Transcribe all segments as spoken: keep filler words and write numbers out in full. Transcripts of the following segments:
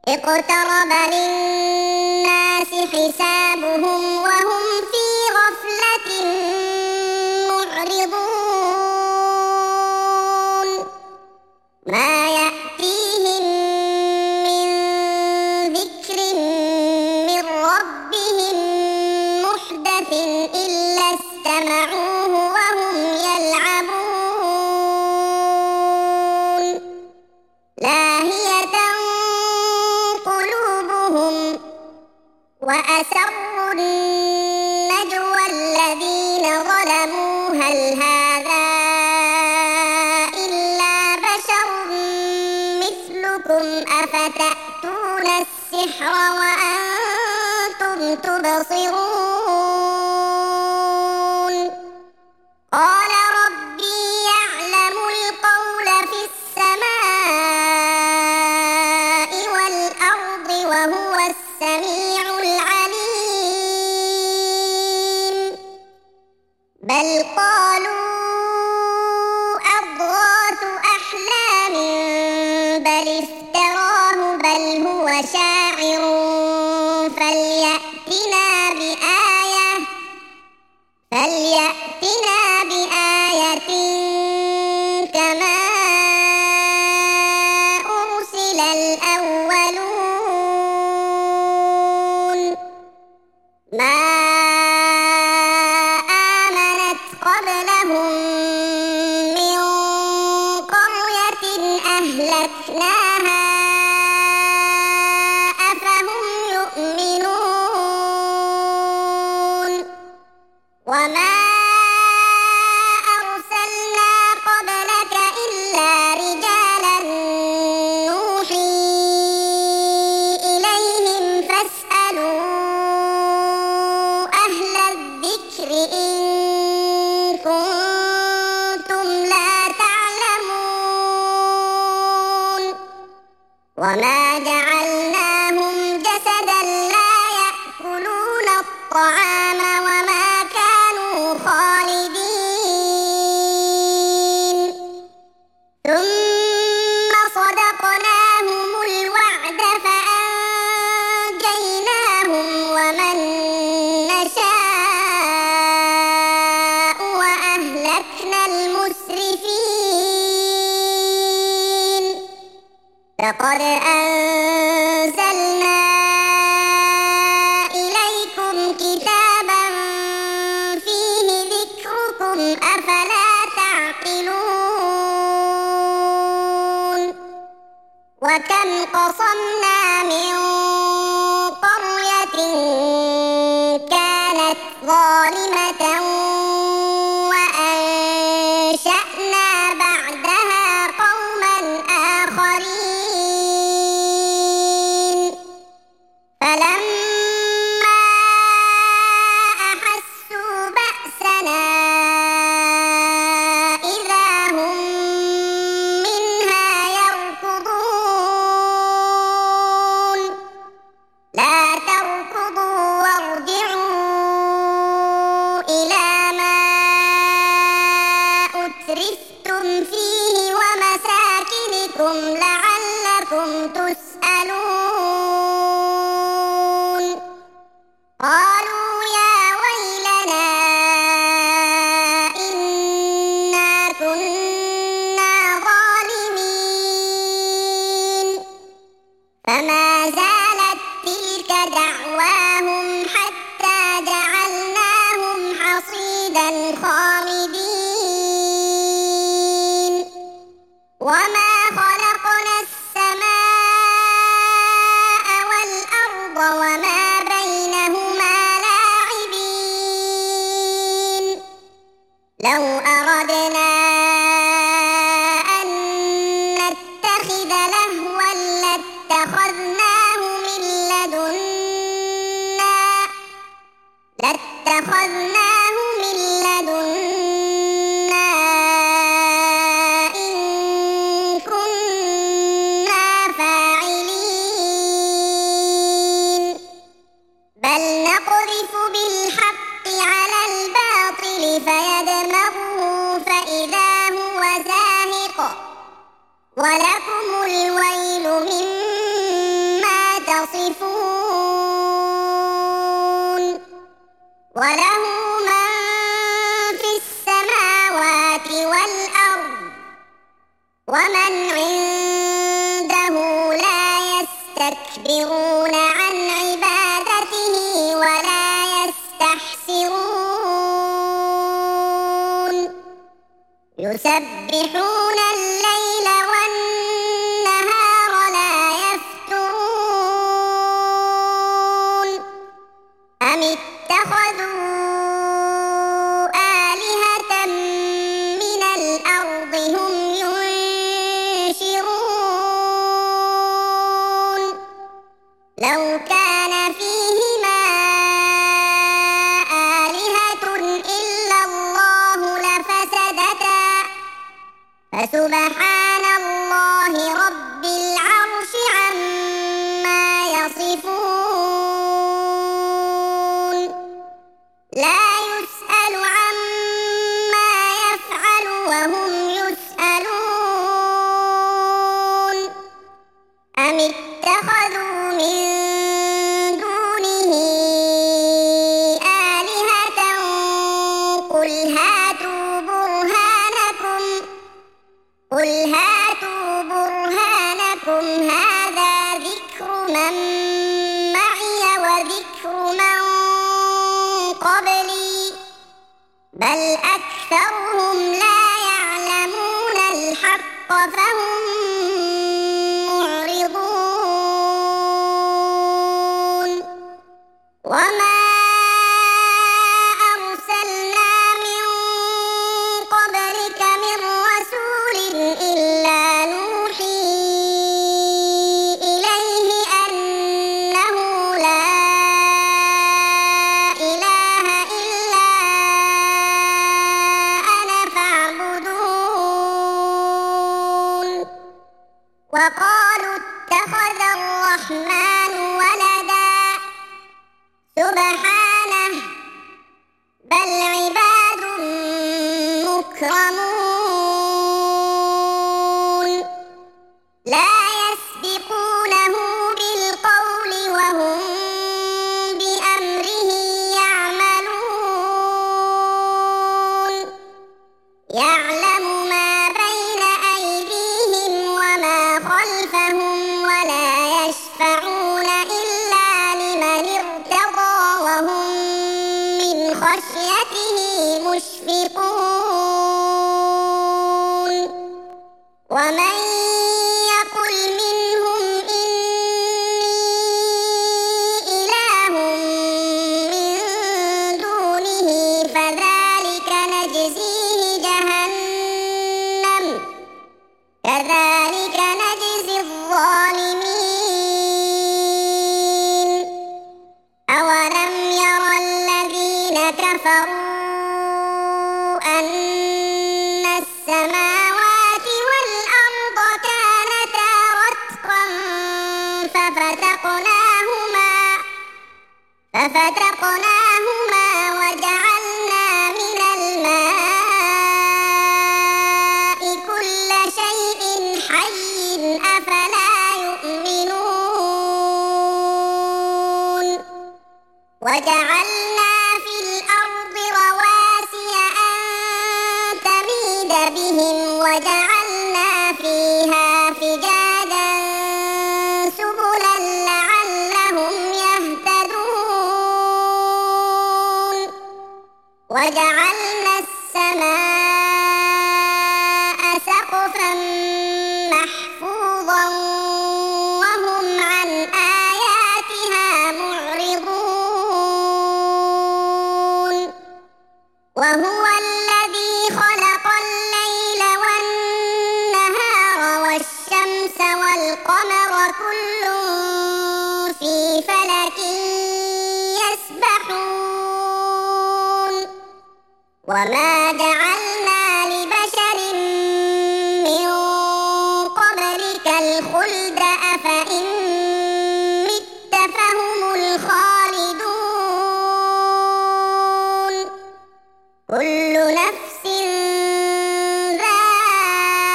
اقترب للناس حسابهم وهم في غفلة معرضون ما يأتيهم من ذكر من ربهم محدث إلا استمعوه وهم يلعبون لاهية قلوبهم وأسروا النجوى الذين ظلموا هل هذا إلا بشر مثلكم أفتأتون السحر وأنتم تبصرون قال ربي يعلم القول في السماء والأرض وهو السميع العليم بل قالوا أضغاث أحلام بل افتراه بل هو شاعر فليأتنا بآية فليأتنا بآية كما أرسل الأولون ما آمنت قبلهم من قرية أهلكناها أفهم يؤمنون وما أرسلنا قبلك إلا رجالا نوحي إليهم فاسألوا أهل الذكر إن كنتم لا تعلمون وما جعلناهم جسدا لا يأكلون الطعام وما كانوا خالدين ثم صدقناهم الوعد فأنجيناهم ومن نشاء وأهلكنا المسرفين لقد أنزلنا إليكم كتابا فيه ذكركم أفلا تعقلون وكم قصمنا من قرية كانت ظالمة وأنشأنا بعدها قوما آخرين فلما أحسوا بأسنا إذا هم منها يركضون لا تركضوا وارجعوا إلى ما أترفتم فيه ومساكنكم لعلكم تسألون قالوا يا ويلنا إنا كنا ظالمين فما زالت تلك دعواهم حتى جعلناهم حصيدا خامدين وما خلقنا السماء والأرض وما بينهما لاعبين لو أردنا أن نتخذ لهوا لاتخذناه يصفون وله من في السماوات والأرض ومن عنده لا يستكبرون عن عبادته ولا يستحسرون يسبحون الليل والنهار لا يفترون أم اتخذوا آلهة من الأرض هم ينشرون لو كان فيهما آلهة إلا الله لفسدتا فسبحان الله رب العرش عما يصفون لا يسأل عما يفعل وهم يسألون أم اتخذوا من دونه آلهة قل هاتوا برهانكم قل هاتوا برهانكم هذا ذكر من معي وذكر من قبلي بل أكثرهم لا يعلمون الحق فهم معرضون وما أرسلنا من قبلك من رسول إلا نوحي إليه أنه لا إله إلا أنا فاعبدون وقالوا اتخذ الرحمن ولدا سبحانه بل عباد مكرمون لا يسبقونه بالقول وهم بأمره يعملون يعلم ما بين أيديهم وما خلفهم ولا يشفعون إلا لمن ارتضى وهم من خشيته مشفقون ومن يقل منهم إني إله من دونه فذلك نجزيه جهنم كذلك نجزي الظالمين أولم ير الذين كفروا أن السماوات والأرض كانتا رتقا ففتقناهما ففتقناهما وجعلنا من الماء كل شيء حي أفلا يؤمنون وجعلنا في الأرض رواسي أن تميد بهم وجعلنا فيها فجاجا سبلا لعلهم يهتدون وجعلنا السماء سقفا محفوظا وهم عن آياتها معرضون وهو الذي خلق الليل والنهار والشمس والقمر كل في فلك يسبحون وما جعلنا لبشر من قبلك الخلد أفإن مت فهم الخالدون كل نفس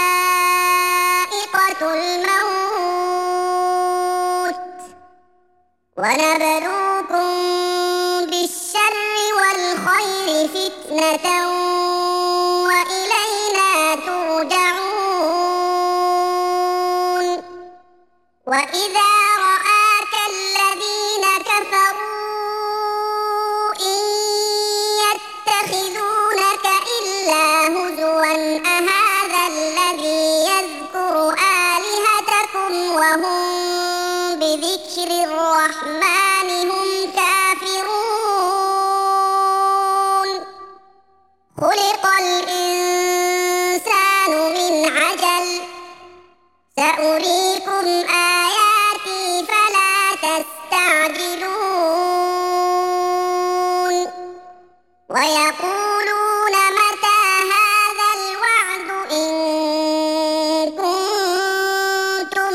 ذائقة الموت ونبلوكم بالشر والخير فتنة وإلينا ترجعون وإذا رآك الذين كفروا إن يتخذونك إلا هزوا أهذا الذي يذكر آلهتكم وهم بذكر الرحمن هم كافرون خلق الإنسان من عجل سأريكم آياتي فلا تستعجلون ويقولون متى هذا الوعد إن كنتم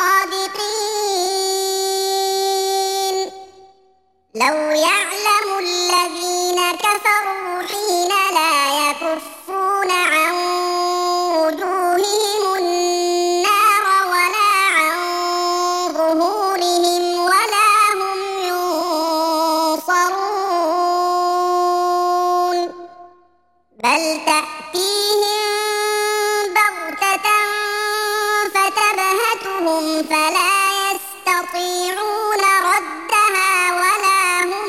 صادقين لو يعلم الذين كفروا حين لا يكفون عن وجوههم النار ولا عن ظهورهم ولا هم ينصرون بل تأتيهم بغتة فتبهتهم فلا يستطيعون ردها ولا هم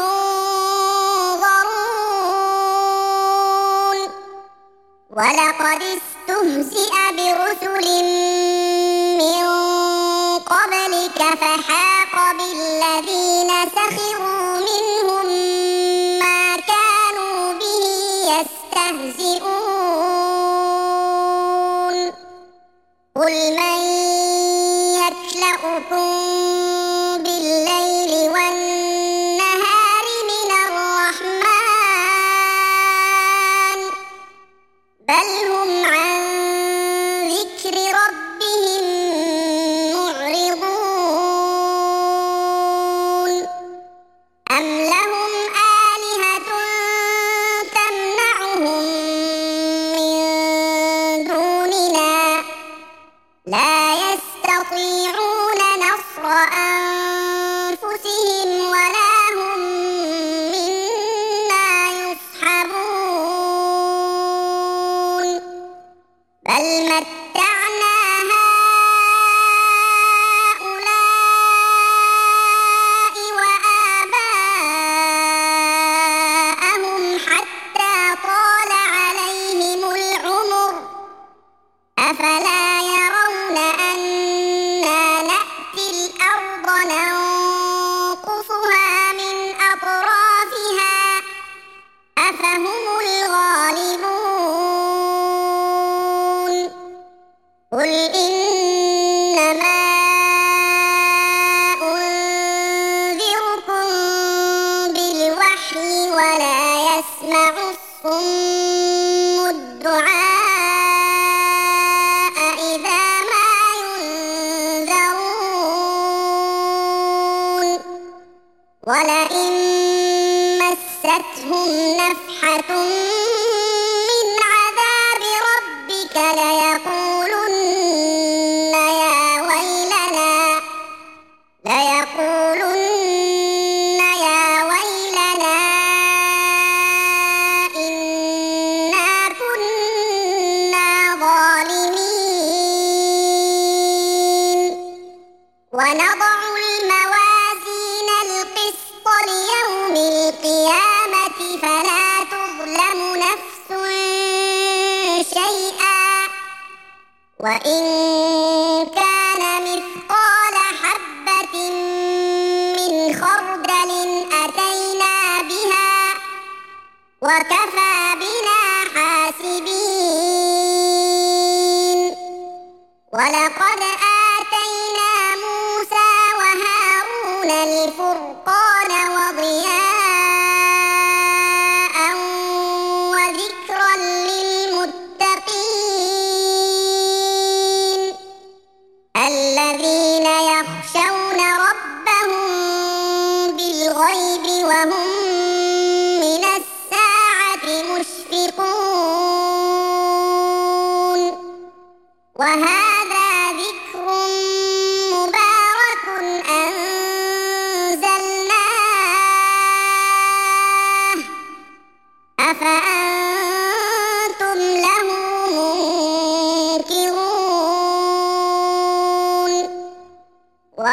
ينظرون ولقد استهزئ برسل من قبلك فحاق بالذين سخروا منهم ما كانوا به يستهزئون قل من يكلؤكم بالليل والنهار من الرحمن بل هم عن ذكر ربهم معرضون أم لهم آلهة تمنعهم من دوننا لا يستطيعون نصر أنفسهم ولا هم منا يصحبون بل متعنا هؤلاء وآباءهم حتى طال عليهم العمر أفلا يرون أنا نأتي الأرض ننقصها من أطرافها أفهم الغالبون قل إنما أنذركم بالوحي ولا يسمع الصم الدعاء إذا ما ينذرون ولئن مستهم نفحة من عذاب ربك ليقولن يا ويلنا ليقولن يا ويلنا إنا كنا ظالمين ونضع الموازين القسط ليوم القيامة فلا تظلم نفس شيئا وإن كان مثقال حبة من خردل أتينا بها وكفى بنا حاسبين ولقد آتينا موسى وهارون الفرقان وضياء وذكرا للمتقين الذين يخشون ربهم بالغيب وهم من الساعة مشفقون وهذا ذكر مبارك أنزلناه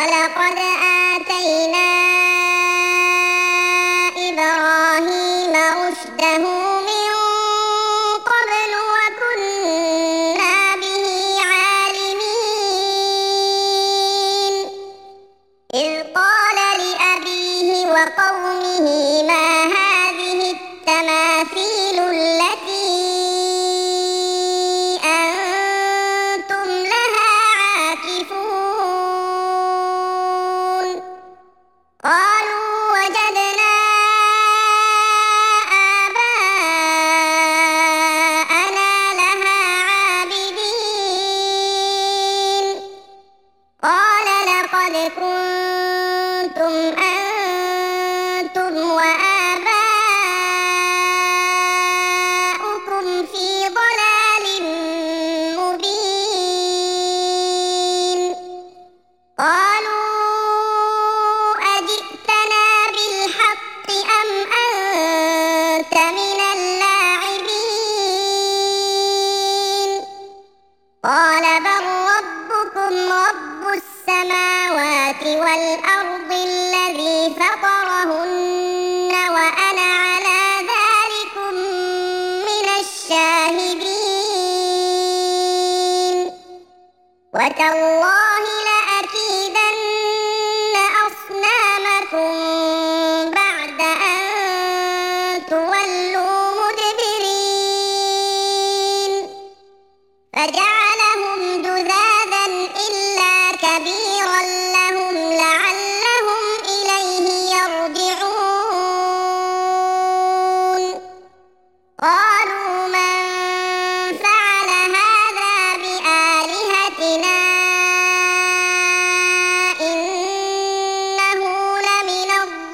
ولقد آتينا إبراهيم رشده من قبل وكنا به عالمين إذ قال لأبيه وقومه ما هذه التماثيل التي أنتم لها عاكفون قالوا وجدنا آباءنا لها عابدين قال لقد كنتم أنتم وآباؤكم في ضلال مبين قالوا أجئتنا بالحق أم أنت من اللاعبين قال بل ربكم رب السماوات والأرض الذي فطرهن وأنا على ذلكم من الشاهدين وتالله لأكيدن أصنامكم بعد أن تولوا مدبرين فجعلهم جذاذا إلا كبيرا لهم لعلهم إليه يرجعون قالوا من فعل هذا بآلهتنا إنه لمن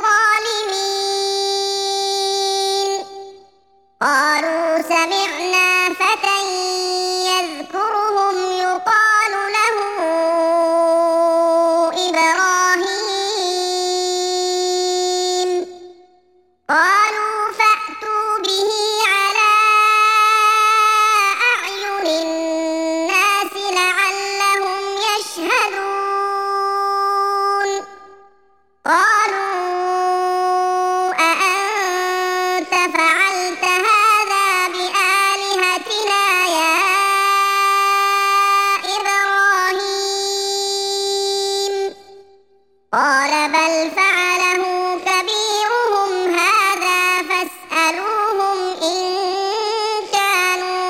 الظالمين قالوا سمعنا فتى يذكرهم يقال له إبراهيم قالوا فأتوا به على أعين الناس لعلهم يشهدون قالوا أأنت فعلت هذا بآلهتنا يا إبراهيم قال بل فعله كبيرهم هذا فاسألوهم إن كانوا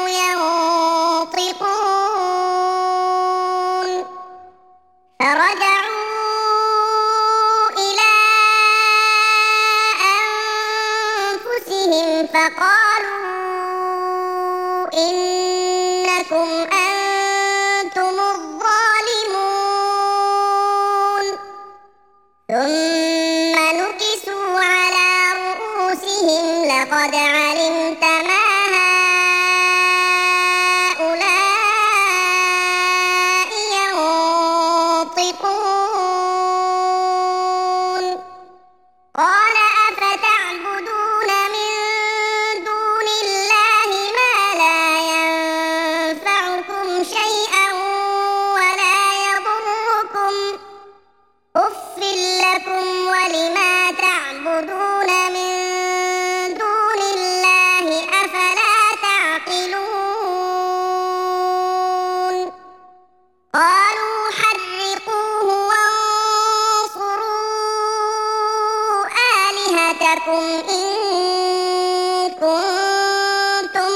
ينطقون فرجعوا إلى أنفسهم فقالوا إنكم أنتم الظالمون ثم نكسوا على رؤوسهم لقد علمت ما هؤلاء ينطقون قال أفتعبدون من دون الله ما لا ينفعكم شيئا ولا يضركم أف لكم ولما تعبدون من دون الله أفلا تعقلون قالوا حرقوه وانصروا آلهتكم إن كنتم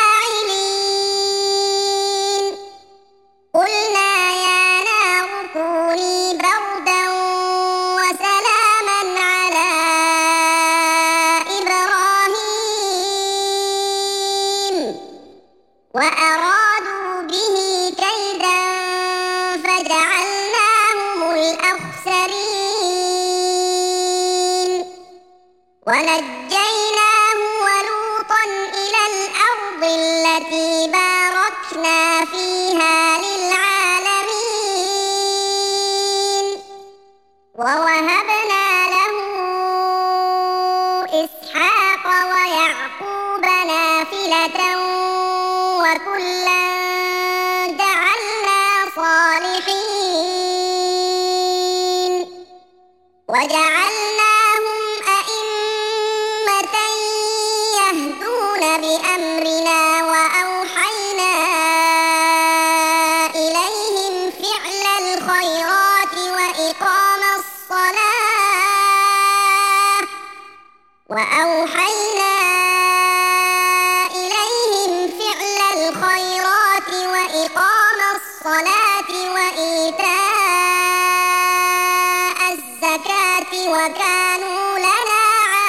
فاعلين قلنا يا نار كوني بردا وسلاما على إبراهيم وأرادوا به كيدا فجعلناهم الأخسرين ونجيناه ولوطا إلى الأرض التي باركنا فيها للعالمين ووهبنا له إسحاق ويعقوب نافلة وكلا جعلنا صالحين وجعلناهم أئمة يهدون بأمرنا وأوحينا إليهم فعل الخيرات وإقام الصلاة وأوحينا إليهم فعل الخيرات وإقام الصلاة وإيتاء الزكاة وكانوا لنا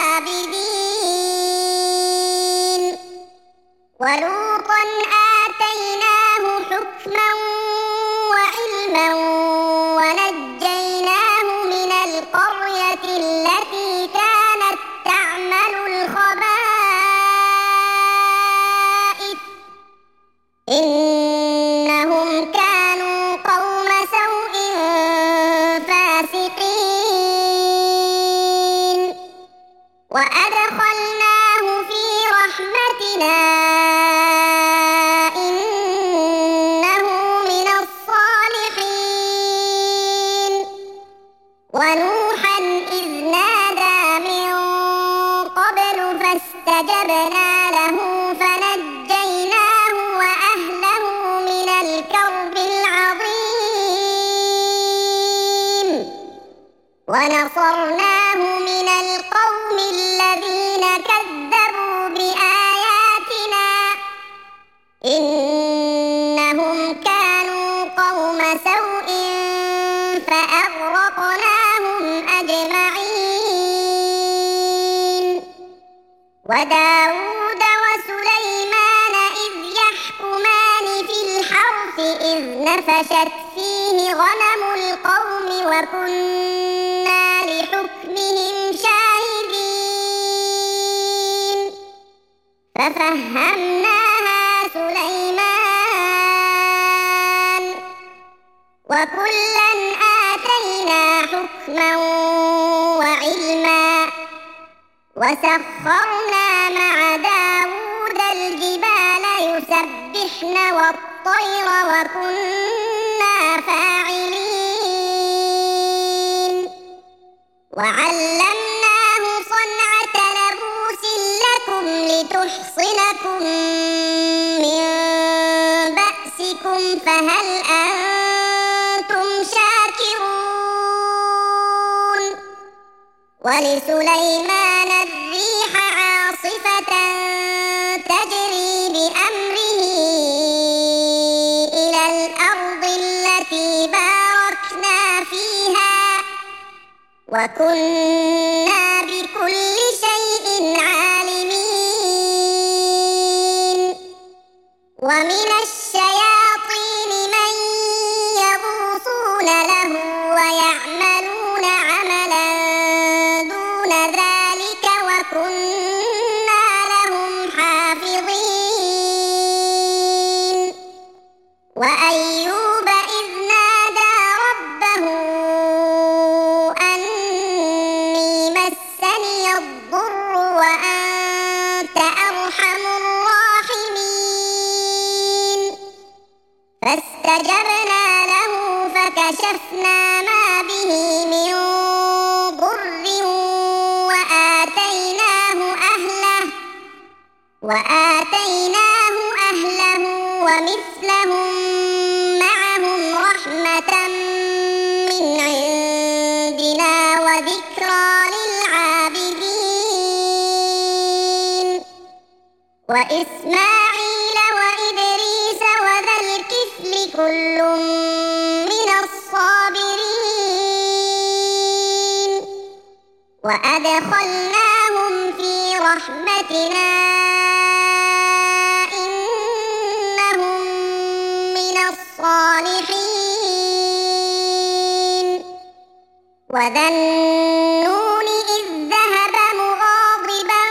عابدين ولوطا آتيناه حكما وعلما ونجيناه من القرية التي كانت تعمل الخبائث إنهم كانوا قوم سوء فاسقين وأدخلناه في رحمتنا إنه من الصالحين ونوحا إذ نادى من قبل فاستجبنا له فنجيناه وأهله من الكرب العظيم ونصرناه من القوم الذين كذبوا بآياتنا إنهم كانوا قوم سوء فأغرقناهم أجمعين وداود وسليمان إذ يحكمان في الحرث إذ نفشت فيه غنم القوم وكنا لحكمهم شاهدين ففهمناها سليمان وكلا آتينا حكما وعلما وسخرنا مع داود الجبال يسبحن والطير وكنا فاعلين وعلمناه صنعة لبوس لكم لتحصنكم من بأسكم فهل أنتم شاكرون ولسليمان الريح عاصفة تجري بأمره إلى الأرض التي باركنا فيها وكنا بكل شيء عالمين ومن الشياطين من يغوصون له ويعملون عملا دون ذلك وكنا لهم حافظين وأيوب إذ نادى ربه أني مسني الضر وأنت أرحم الراحمين فاستجبنا له فكشفنا ما به من ضر وآتيناه أهله وآتيناه أهله ومثلهم معهم رحمة من عندنا وذكرى للعابدين وإسماعيل وإدريس وذا الكفل كل من الصابرين وأدخلناهم في رحمتنا إنهم من الصالحين وذا النون إذ ذهب مغاضبا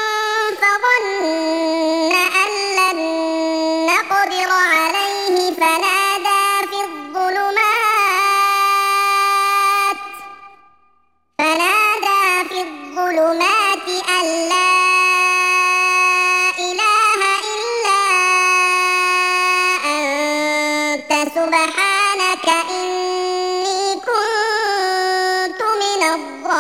فظن أن لن نقدر عليه فنادى في الظلمات فنادى في الظلمات أن لا إله إلا أنت سبحانك إني كنت من الظالمين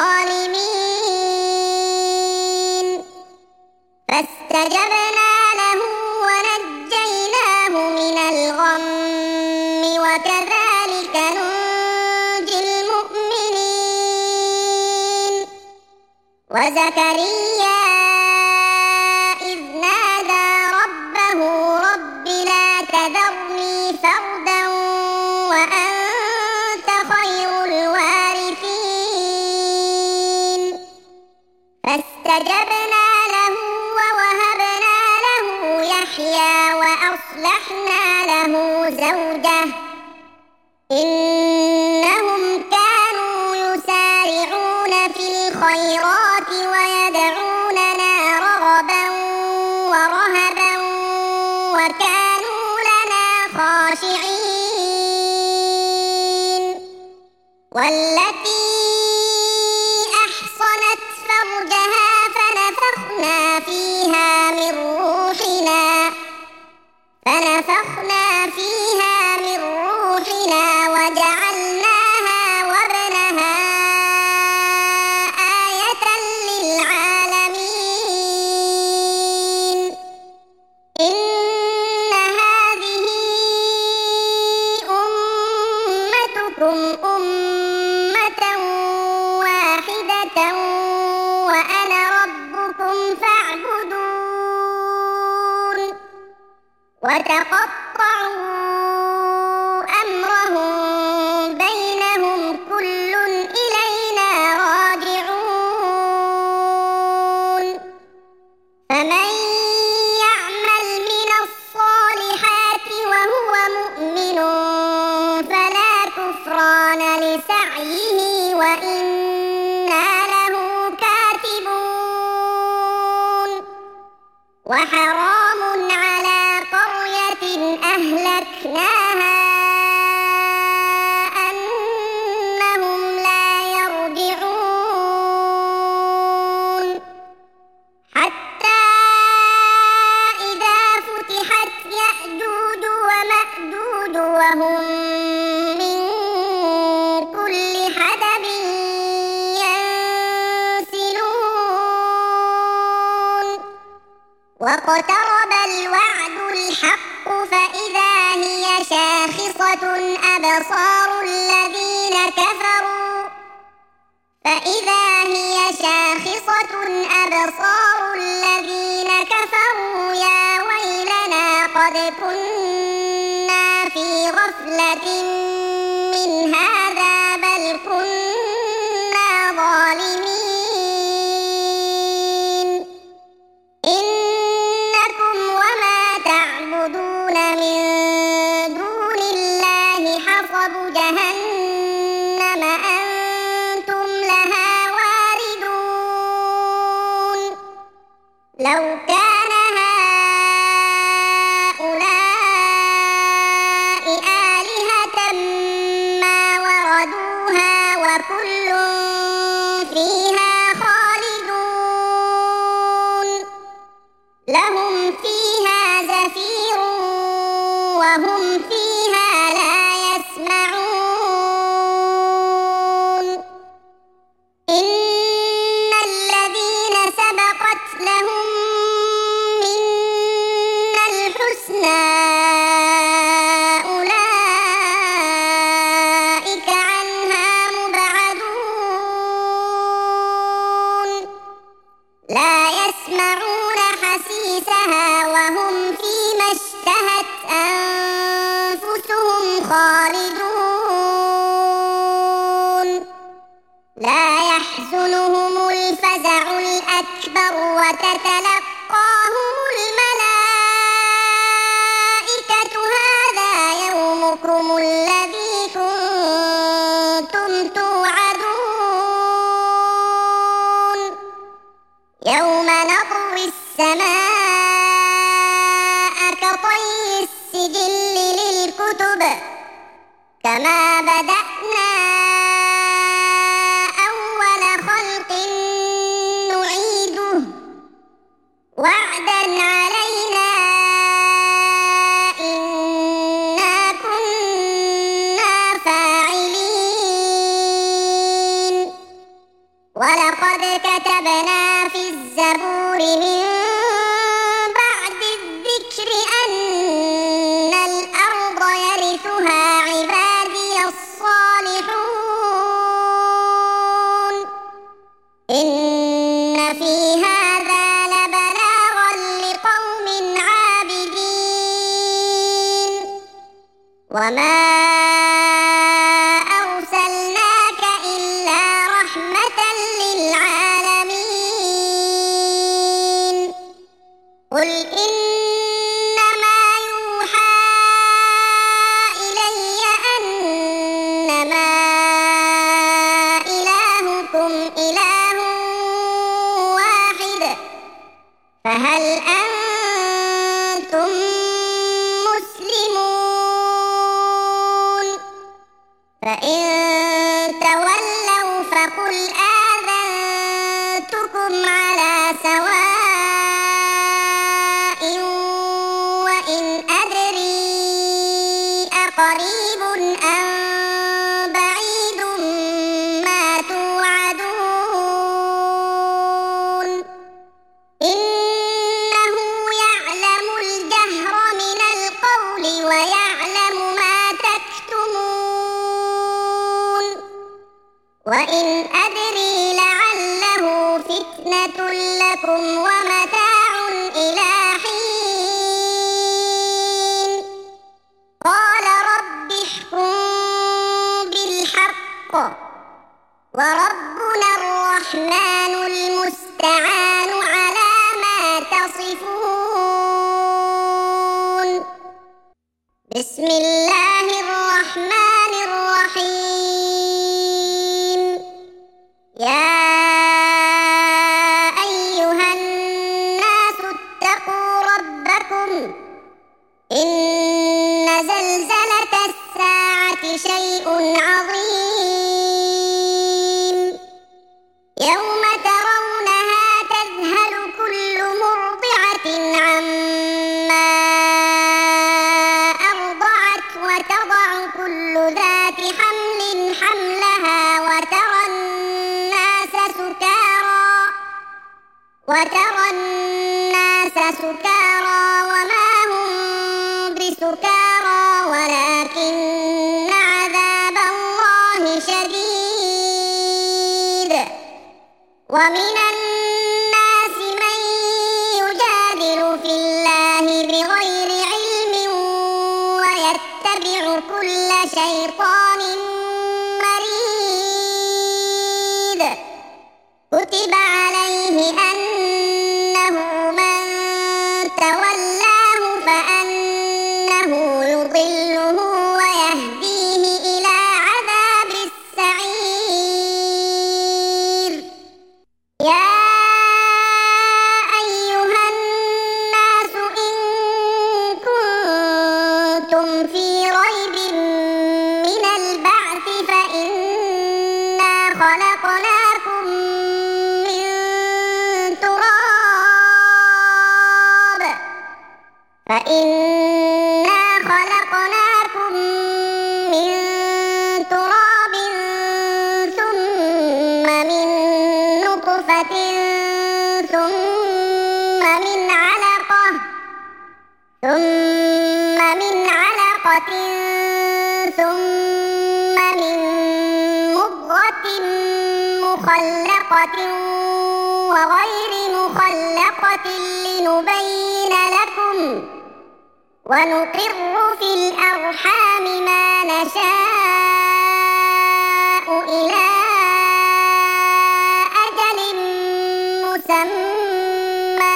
وزكريا إذ نادى ربه رب لا تذرني فردا وأنت خير الوارثين فاستجبنا له ووهبنا له يحيى وأصلحنا له زوجه إنهم كانوا يسارعون في الخيرات ويدعوننا رغبا ورهبا وكانوا لنا خاشعين والتي أحصنت فرجها فنفخنا فيها من روحنا فنفخنا فيها من روحنا وجعلناها وابنها آية للعالمين إن هذه أمتكم أمة واحدة وأنا ربكم فاعبدون وتقطعوا أمرهم بينهم كل إلينا راجعون فمن يعمل من الصالحات وهو مؤمن فلا كفران لسعيه وإنا له كاتبون وحرام على قرية أهلكناها أنهم لا يرجعون حتى إذا فتحت يأجوج ومأجوج وهم من كل حدب ينسلون واقترب الوعد الحق فإذا هي شاخصة أبصار الذين كفروا فإذا هي شاخصة أبصار الذين كفروا يا ويلنا قد كنا في غفلة من هذا بل كنا ظالمين إنكم وما تعبدون من دون الله حصب جهنم أنتم لها واردون لو كان هؤلاء آلهة ما وردوها وكل فيها خالدون لهم فيها زفير وهم فيها لا يسمعون إن الذين سبقت لهم منا الحسنى أولئك عنها مبعدون لا يسمعون حسيسها وهم فيما اشتهت أنفسهم خالدون لا يحزنهم الفزع الأكبر وتتلقاهم الملائكة هذا يومكم الذي كنتم توعدون يوم نطوي السماء كطي السجل للكتب كما بدأنا أول خلق نعيده وعدا علينا إنا كنا فاعلين ولقد كتبنا في الزبور من بعد الذكر أن الأرض يرثها عبادي الصالحون إن في هذا لبلاغا لقوم عابدين وما أرسلناك إلا رحمة للعالمين قل إنما يوحى إلي أنما إلهكم إله واحد فهل أنتم مسلمون فإن تولوا فقل آذنتكم على سواء وإن أدري أقريب أم بعيد ما توعدون إنه يعلم الجهر من القول ويعلم ما تكتمون وإن أدري لعله فتنة لكم ومتاع إلى حين قال رب احكم بالحق وربنا الرحمن المستعان على ما تصفون بسم الله الرحمن الرحيم يا أيها الناس اتقوا ربكم إن زلزلة الساعة شيء عظيم يوم ترونها تذهل كل مرضعة عما أرضعت وتضع كل ذات حمل حملها وترى الناس سكارى وترى الناس سكارى وما هم بسكارى ولكن عذاب الله شديد ومن الناس من يجادل في الله بغير علم ويتبع كل شيطان مريد كتب عليه أنه من تولاه فأنه يضله ويهديه إلى عذاب السعير يا أيها الناس إن كنتم في ريب من البعث فإنا خلقناكم من تراب فإنا خلقناكم من تراب ثم من نطفة ثم من علقة ثم من علقة ثم من مضغة مخلقة وغير مخلقة لنبين لكم ونقر في الأرحام ما نشاء إلى أجل مسمى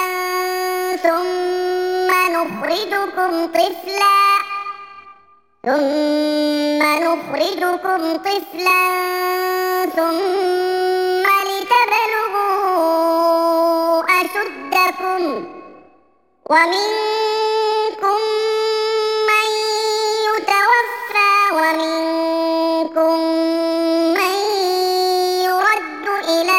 ثم نخرجكم طفلا ثم نخرجكم طفلا ثم لتبلغوا أشدكم ومنكم من يتوفى ومنكم من يرد إلى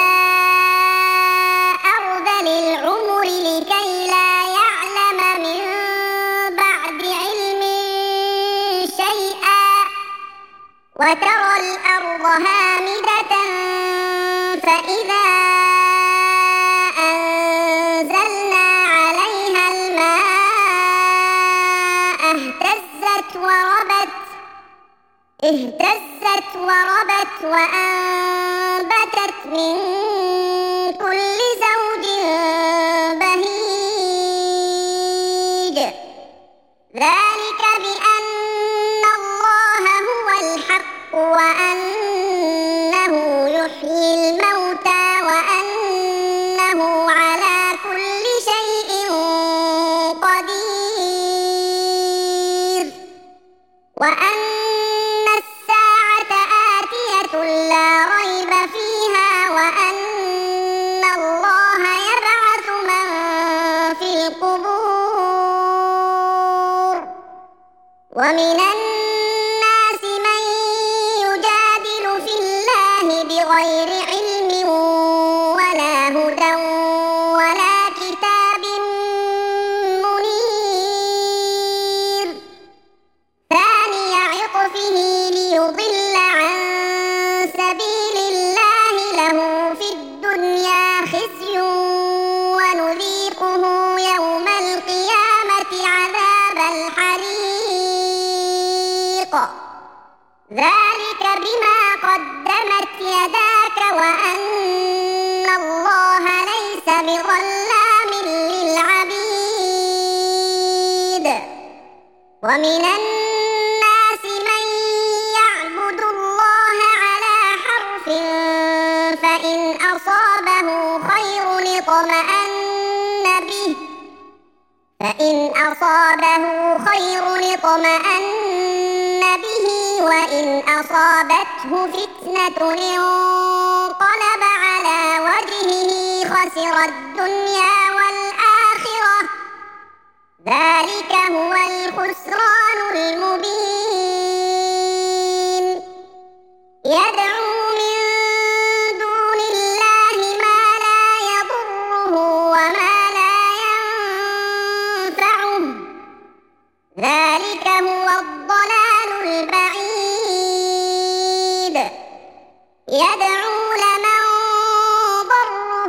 أرذل العمر لكي لا يعلم من بعد علم شيئا وترى الأرض هامدة فإذا أنزلنا عليها الماء اهتزت وربت اهتزت وربت وأنبتت من كل زوج الموتى وأنه على كل شيء قدير وأن الساعة آتية لا ريب فيها وأن الله يبعث من في القبور ومن الناس من يجادل في الله بغير علم ولا هدى ولا كتاب منير ثاني عطفه ليضل عن سبيل الله له في الدنيا خزي ونذيقه يوم القيامة عذاب الحريق ذلك بما قدمت يداك وأن الله ليس بظلام للعبيد ومن الناس من يعبد الله على حرف فإن أصابه خير اطمأن به فإن أصابه خير اطمأن به وإن أصابته فتنة انقلب على وجهه خسر الدنيا والآخرة ذلك هو الخسران المبين يدعو من دون الله ما لا يضره وما لا ينفعه ذلك هو الضلال البعيد يدعو لمن ضره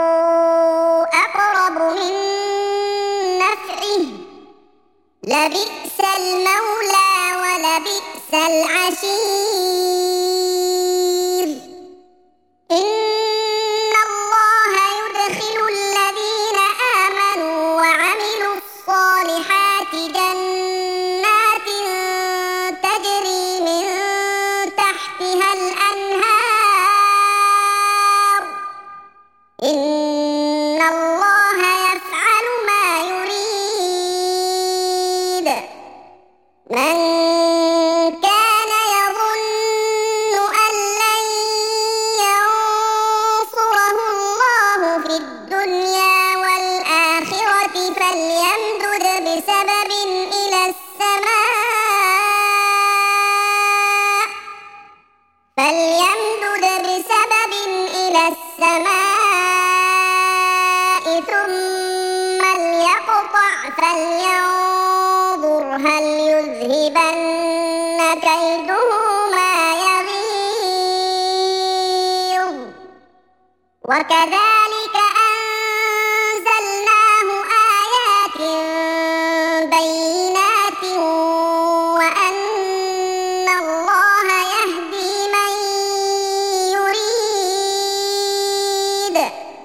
أقرب من نفعه لبئس المولى ولبئس العشير إن الله يدخل الذين آمنوا وعملوا الصالحات جنات تجري من تحتها الأنهار إن الله يفعل ما يريد من كان يظن أن لن ينصره الله في الدنيا والآخرة فليمدد بسبب إلى السماء فليمدد بسبب إلى السماء ثم ليقطع فلينظر هل يذهبن كيده ما يغيظ وكذلك أنزلناه آيات بينات وأن الله يهدي من يريد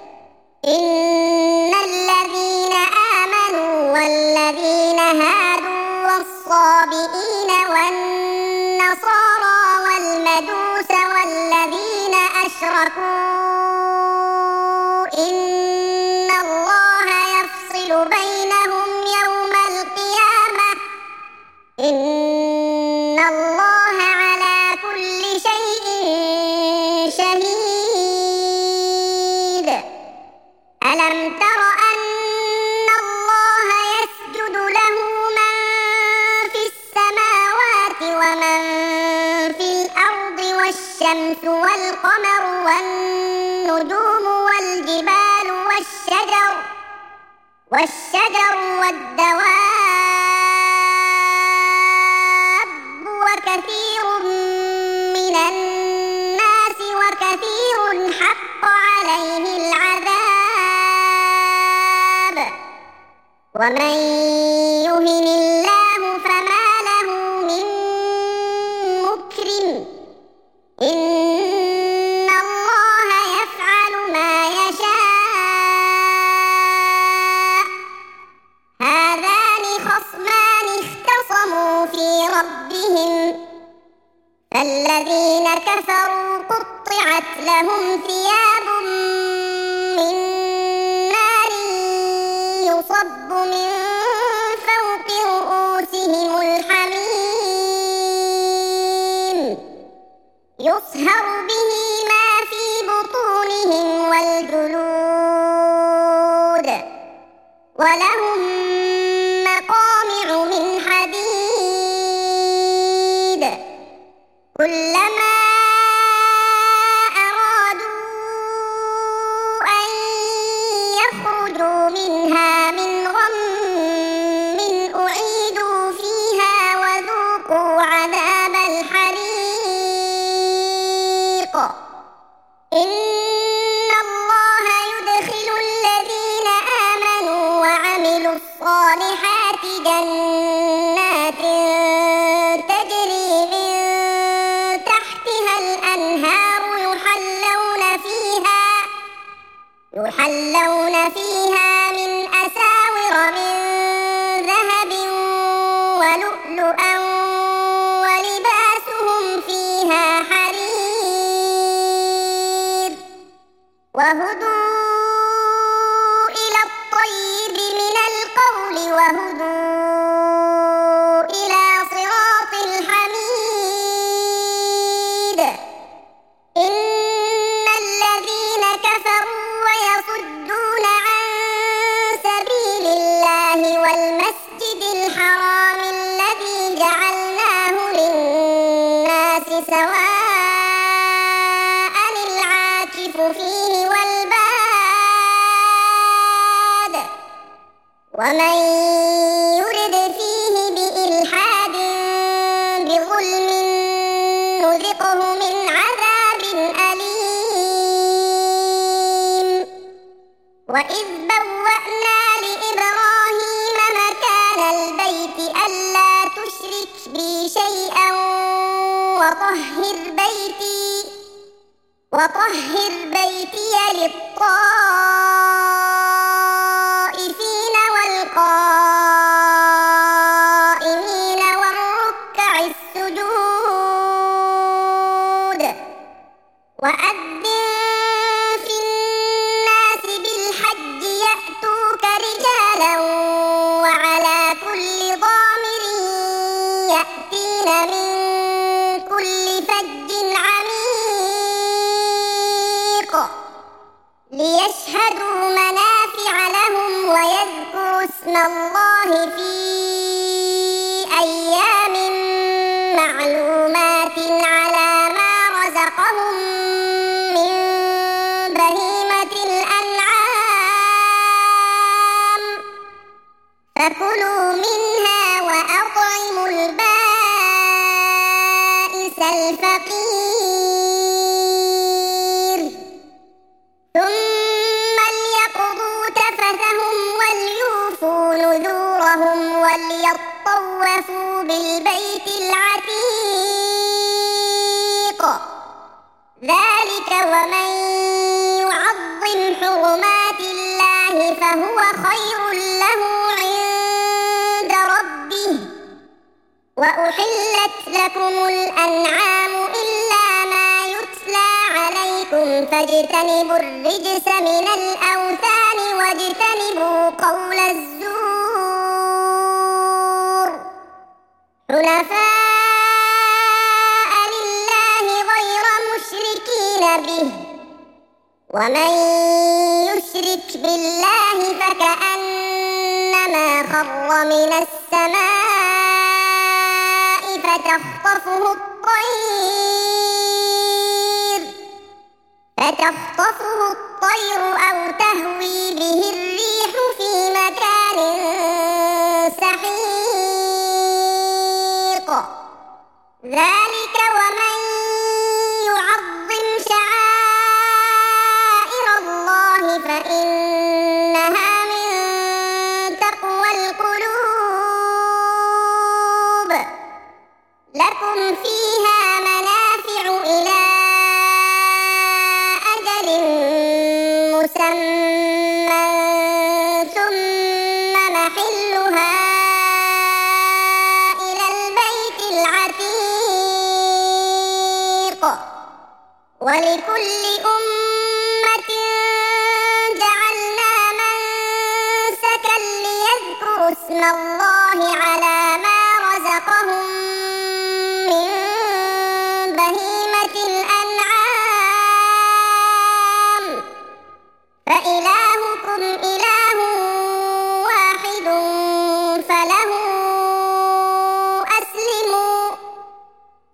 إن الذين آمنوا والذين هادوا والصابئين والنصارى والمجوس والذين أشركوا إن الله يفصل بينهم يوم القيامة إن الله على كل شيء شهيد ألم تر أن الله يسجد له من في السماوات ومن في الأرض والشمس والقمر والنجوم والجبال والشجر والشجر والدواب وكثير من الناس وكثير حق عليه العذاب ومن يهن الله فما له من مكرم إن الله يفعل ما يشاء هذان خصمان اختصموا في ربهم فالذين كفروا قطعت لهم ثياب ولهم مقامع من حديد كلما أرادوا أن يخرجوا منها من غم أعيدوا فيها وذوقوا عذاب الحريق إن الله يدخل الذين آمنوا وعملوا الصالحات جنات تجري من تحتها الأنهار يحلون فيها يحلون فيها من أساور من ذهب ولؤلؤا ولباسهم فيها حرير وهدوا إلى الطيب من القول وهدوا إلى صراط الحميد إن الذين كفروا ويصدون عن سبيل الله والمسجد الحرام الذي جعلناه للناس سواء العاكف فيه والباد ومن يرد فيه بإلحاد بظلم نذقه من عذاب أليم وإذ بوأنا لإبراهيم مكان البيت ألا تشرك بي شيئا وطهر بيتي وطهر بيتي للطائفين والقائمين والركع السجود وأذن في الناس بالحج يأتوك رجالا وعلى كل ضامر يأتين من كل فج عميق ليشهدوا منافع لهم ويذكروا اسم الله في أيام معلومات على ما رزقهم من بهيمة الأنعام فكلوا منها وأطعموا البائس الفقير ثم ليقضوا تفثهم وليوفوا نذورهم وليطوفوا بالبيت العتيق ذلك ومن يعظم حرمات الله فهو خير له عند ربه وأحلت لكم الأنعام إلا ما يتلى عليكم فاجتنبوا الرجس من الأوثان واجتنبوا قول الزور حنفاء لله غير مشركين به ومن يشرك بالله فكأنما خر من السماء فتخطفه الطير فتخطفه الطير أو تهوي به الريح في مكان سحيق ذلك ومن يعظم شعائر الله فإنها من تقوى القلوب لكم فيها منافع إلى أجل مسمى ثم محلها إلى البيت العتيق ولكل أمة جعلنا منسكا ليذكروا اسم الله على ما رزقهم من بهيمة الأنعام فإلهكم إله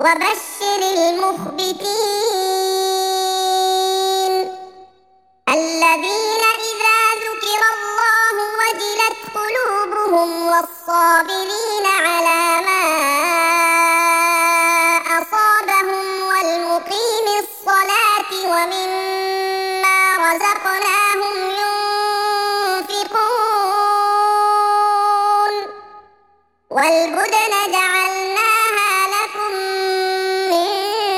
وبشر المخبتين الذين إذا ذكر الله وجلت قلوبهم والصابرين على ما أصابهم والمقيم الصلاة ومما رزقناهم ينفقون والبدن جعلناها لكم من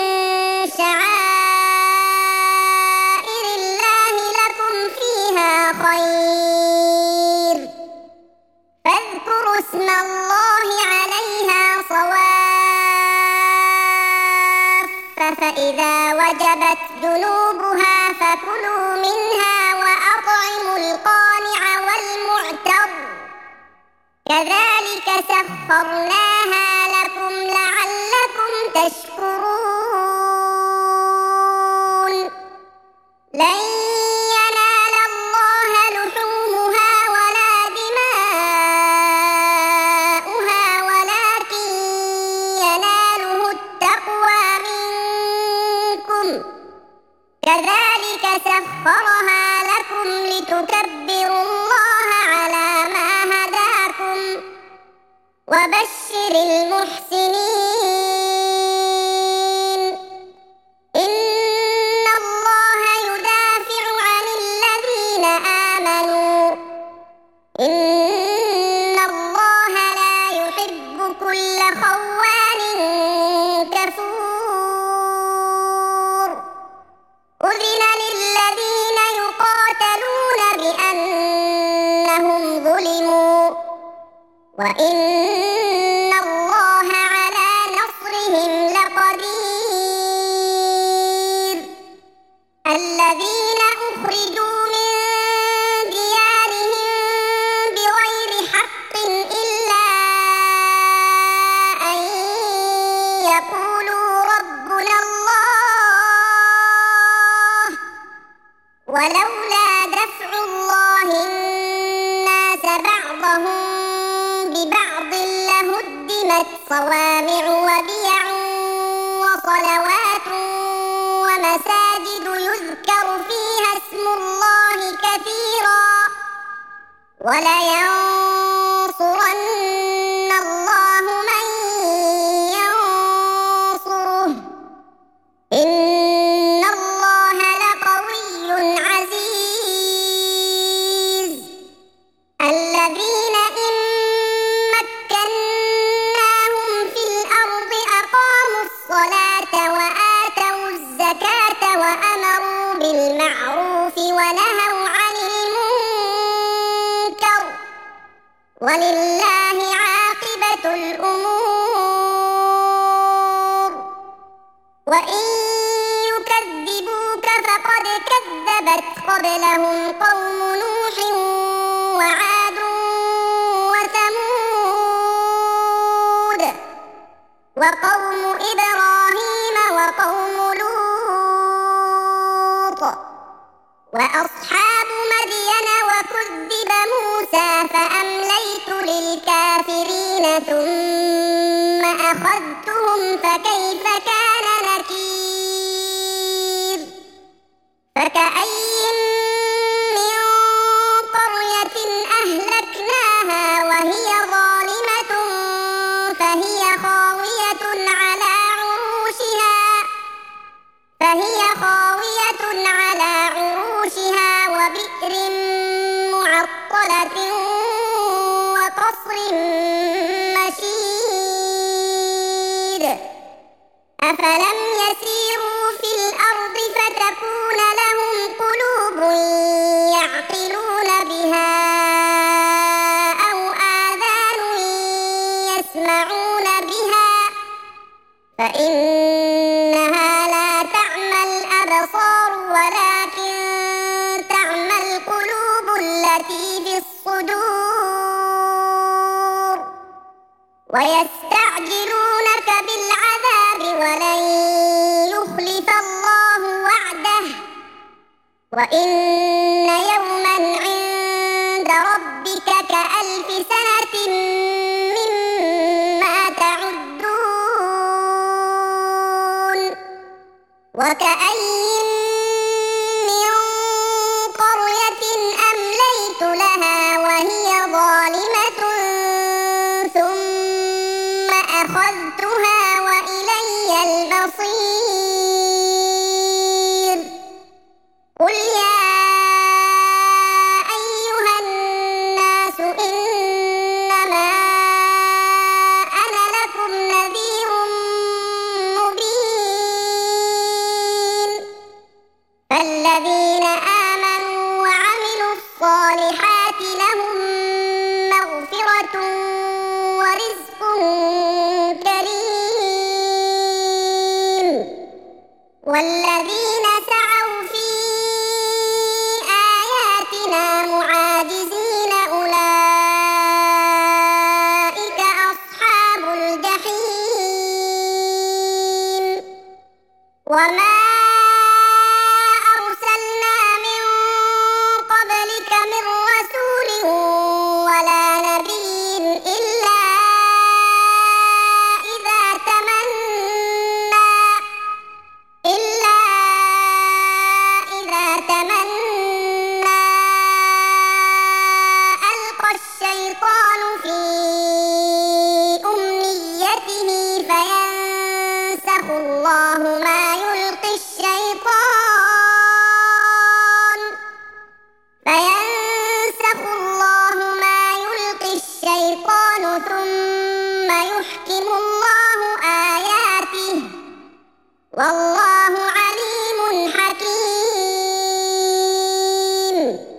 شعائر الله لكم فيها خير فاذكروا اسم الله عليها صواف فإذا وجبت جنوبها فكلوا منها وأطعموا القانع والمعتر كذلك سخرناها لكم لعلكم تشكرون لن ينال الله لحومها ولا دماؤها ولكن يناله التقوى منكم كذلك سخرها لكم لتكبروا الله على ما هداكم وبشر المحسنين إن الله يدافع عن الذين آمنوا إن الله لا يحب كل خوان كفور أذن للذين يقاتلون بأنهم ظلموا وإن الله على نصرهم لقدير الذين أخرجوا من ديارهم بغير حق إلا أن يقولوا ربنا الله ولولا دفع الله الناس بعضهم ببعض لهدمت صوامع وبيع وصلوات ومساجد يذكر فيها اسم الله كثيرا ولينصرن الله من ينصره إن الله لقوي عزيز الذين إن مكناهم في الأرض أقاموا الصلاة وآتوا الزكاة وأمروا بالمعروف ونهوا عن المنكر ولله عاقبة الأمور وإن يكذبوك فقد كذبت قبلهم قوم نوح وعاد وثمود وقوم إبراهيم وقوم لوط وأصحاب مدين وكذب موسى فأمليت للكافرين ثم أخذتهم فكيف كان نكير فكأين من قرية أهلكناها وهي ظالمة فهي خاوية على عروشها فهي خاوية على عروشها وبئر معطلة وقصر مشيد أفلم يسيروا في الأرض فتكون لهم قلوب يعقلون بها أو آذان يسمعون بها فإنها لا تعمى الأبصار ولكن تعمى القلوب التي في الصدور ويستعجلونك بالعذاب ولن يخلف الله وعده وإن يوما عند ربك كألف سنة مما تعدون وكأين من قرية أمليت لها وهي ظالمة ثم أخذتها وإلي المصير قل يا أيها الناس إنما أنا لكم نذير مبين فالذين آمنوا وعملوا الصالحات لهم مغفرة ورزق كريم والذين سعوا في آياتنا معاجزين أولئك أصحاب الجحيم وما أرسلنا من قبلك من رسول ولا نبي إلا إذا تمنى إلا إذا تمنى ألقى الشيطان في أمنيته فينسخ الله ما يلقي الشيطان فينسخ الله ما يلقي الشيطان ثم يحكم الله آياته والله عليم حكيم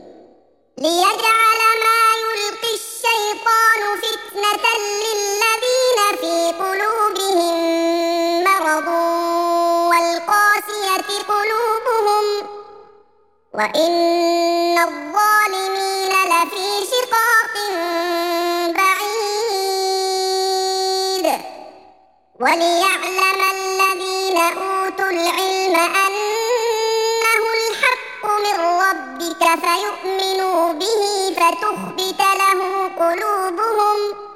ليجعل ما يلقي الشيطان فتنة للذين في قلوبهم مرض والقاسية قلوبهم وإن الظالمين لفي شقاق بعيد وليعلم الذين أوتوا العلم أنه الحق من ربك فيؤمنوا به فتخبت له قلوبهم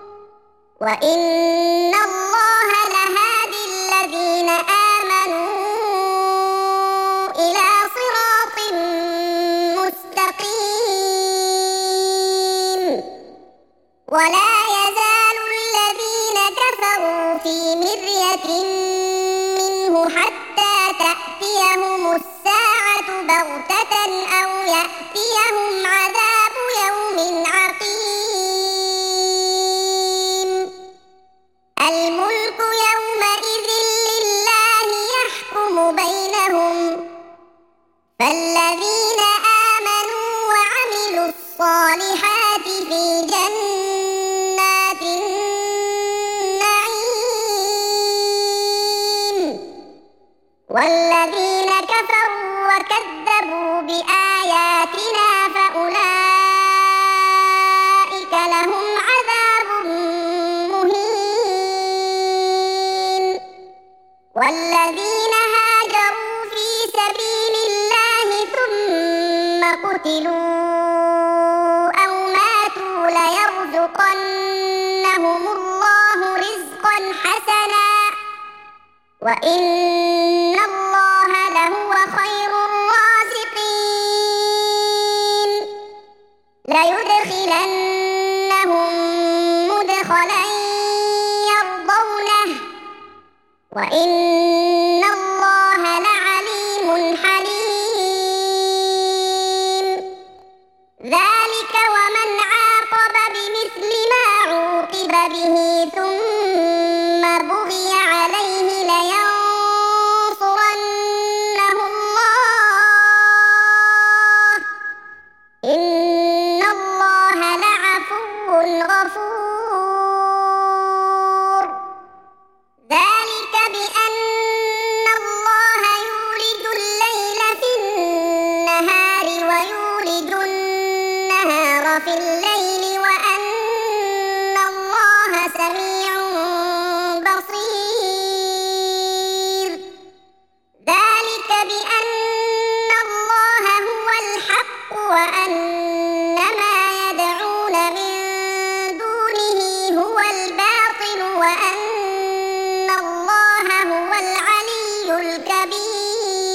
وإن الله لهادي الذين آمنوا إلى صراط مستقيم ولا يزال الذين كفروا في مرية منه حتى تأتيهم الساعة بغتة أو يأتيهم عذاب يوم عقيم الملك يومئذ لله يحكم بينهم فالذين آمنوا وعملوا الصالحات في جنات النعيم والذين كفروا وكذبوا بآياتنا فأولئك لهم عذاب مهين والذين هاجروا في سبيل الله ثم قتلوا أو ماتوا ليرزقنهم الله رزقا حسنا وإن الله لهو خير الرازقين ليدخلنهم مدخلا يرضونه وإن الله لعليم حليم ذلك ومن عاقب بمثل ما عوقب به ثم بغي عليه لينصرنه الله إن الله لعفو غفور ذلك بأن الله يولج الليل في النهار ويولج النهار في الليل وأن الله سميع بصير ذلك بأن الله هو الحق وأن ما يدعون من دونه هو الباطل وأن الله هو العلي الكبير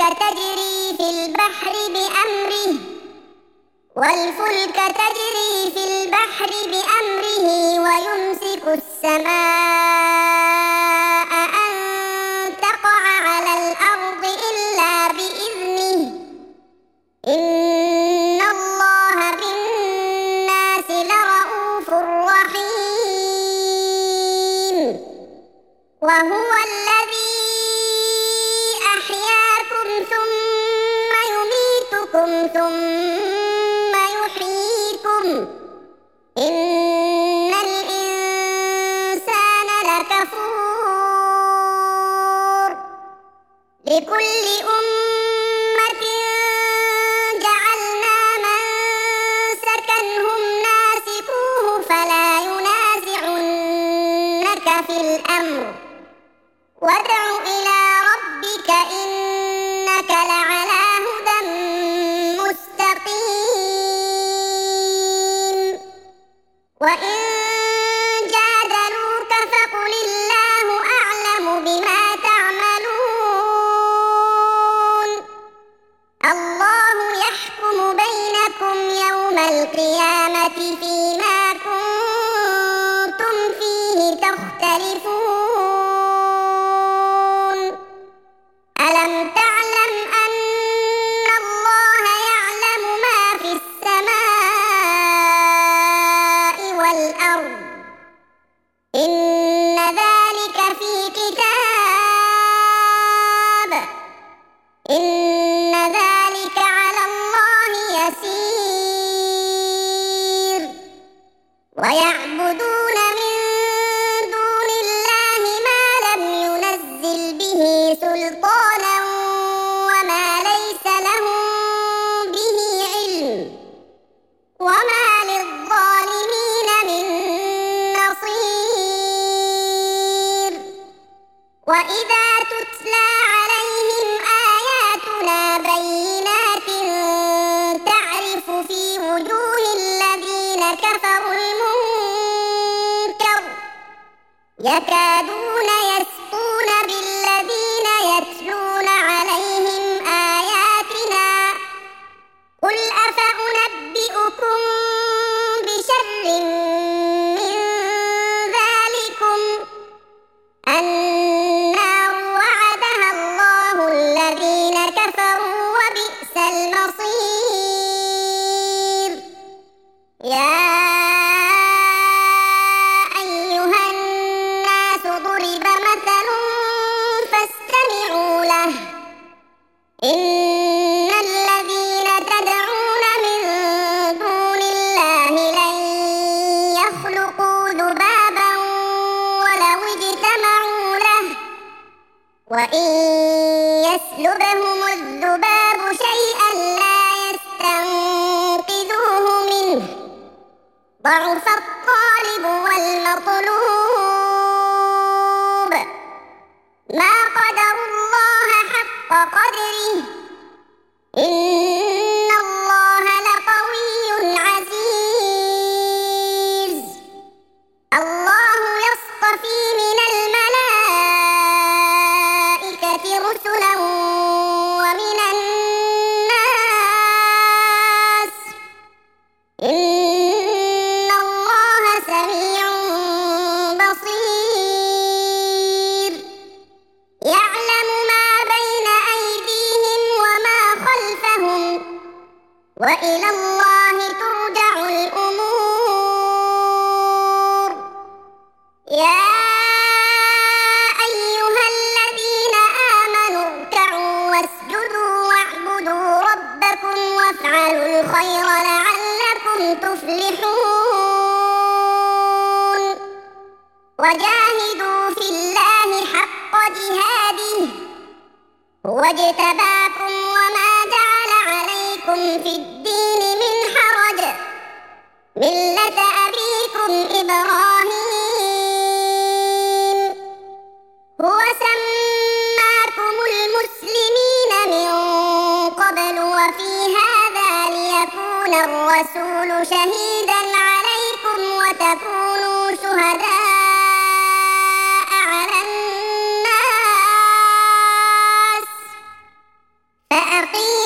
تجري في البحر بأمره والفلك تجري في البحر بأمره ويمسك السماء أن تقع على الأرض إلا بإذنه إن الله بالناس لرءوف رحيم وهو الذي أحياكم ثم يميتكم ثم يحييكم إن الإنسان لكفور لكل أمة جعلنا منسكا هم ناسكوه فلا ينازعنك في الأمر وادع إلى ربك إنك لعلى هدى مستقيم وإن جادلوك فقل الله أعلم بما تعملون الله يحكم بينكم يوم القيامة فيما كنتم فيه تختلفون ألم تعلم أن الله يعلم ما في السماء والأرض إن ذلك في كتاب إن ذلك على الله يسير ويعبدون من دون الله ما لم ينزل به سلطانا وما ليس لهم به علم وما للظالمين من نصير وإذا تتلى عليهم آياتنا بينات تعرف في وجوه الذين كفروا المنكر يكادون يسقون بالذين يتلون عليهم آياتنا قل أفأنبئكم بشر من ذلكم النار وعدها الله الذين كفروا وبئس المصير يا أيها الناس ضرب مثل فاستمعوا له إن الذين تدعون من دون الله لن يخلقوا ذبابا ولو اجتمعوا له وإن يسلبهم الذباب شيئا لا يستنقذوه منه ضعف الطالب والمطلوب ما قدروا الله حق قدره إن الله لقوي عزيز الله يصطفي من الملائكة رسلا ومن الناس إن الله سميع بصير يعلم ما بين أيديهم وما خلفهم وإلى الله ترجع الأمور يا أيها الذين آمنوا اركعوا واسجدوا واعبدوا ربكم وافعلوا الخير لعلكم تفلحون وجاهدوا في الله حق جهاده هو اجتباكم وما جعل عليكم في الدين من حرج ملة أبيكم إبراهيم هو سماكم المسلمين من قبل وفي هذا ليكون الرسول شهيدا عليكم وتكونوا شهداء على الناس فأقيموا